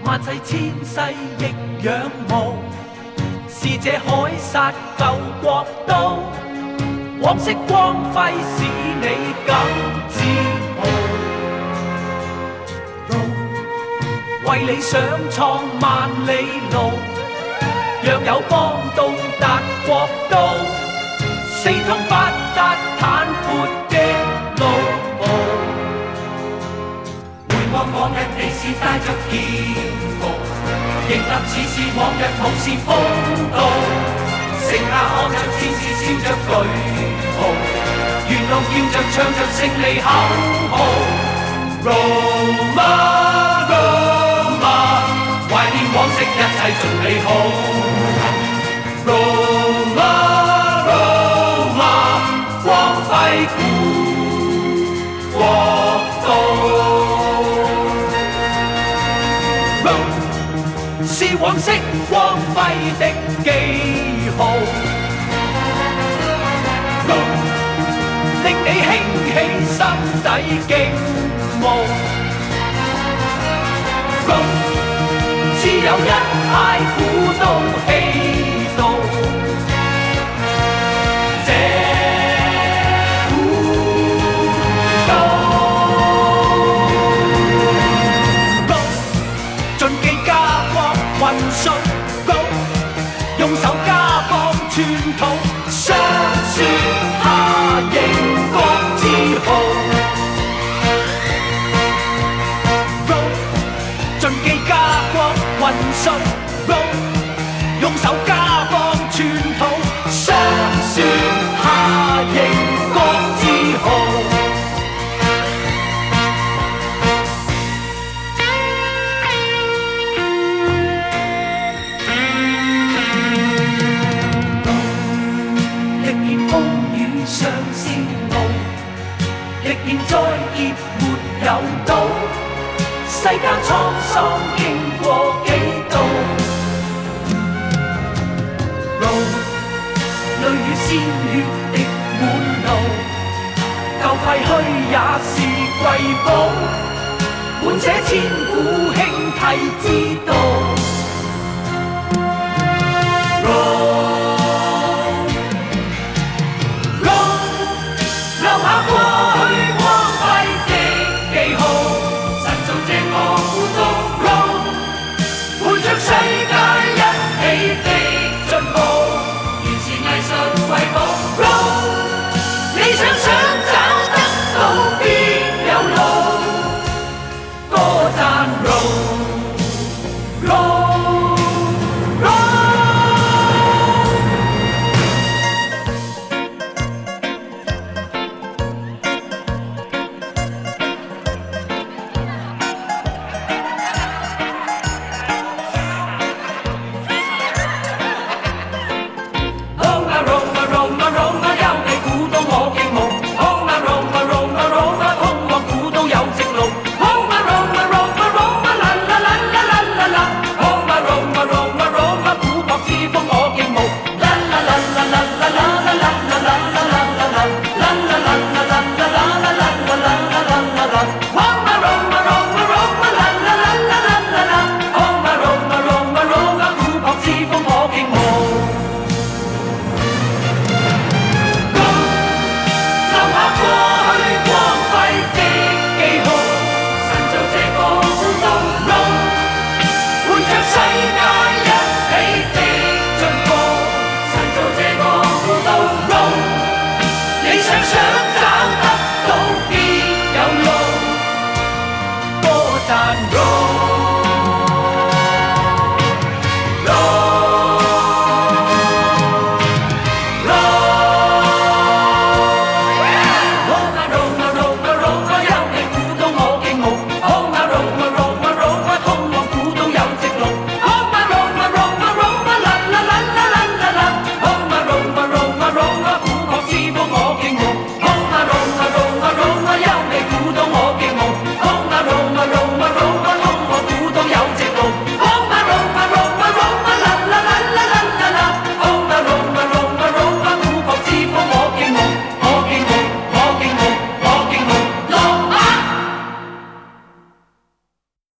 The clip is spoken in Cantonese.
萬世千世亦仰慕，是這海撒舊國都，往昔光輝使你更自豪。為理想創萬里路，若有邦到達國都，四通八達坦闊的路。回望往日你是帶着驕傲，迎立似是往日武士風度，剩下看着戰士笑着舉號，沿路叫着唱着勝利口號。Roma Roma， 懷念往昔一切盡美好。Roma Roma， 光輝故國都。是往昔光輝的記號，令你興起心底驚慕。只有一派古都氣度，這古都盡記家國運信高，用手家邦寸土，雙說下迎國之號。盡記家國運信高，用手家邦寸土，雙說下迎國之號。歷見風雨上仙路，歷見災劫沒有到，世間滄桑經過幾度，淚與鮮血滴滿路，舊廢墟也是瑰寶，本寫千古興替之道。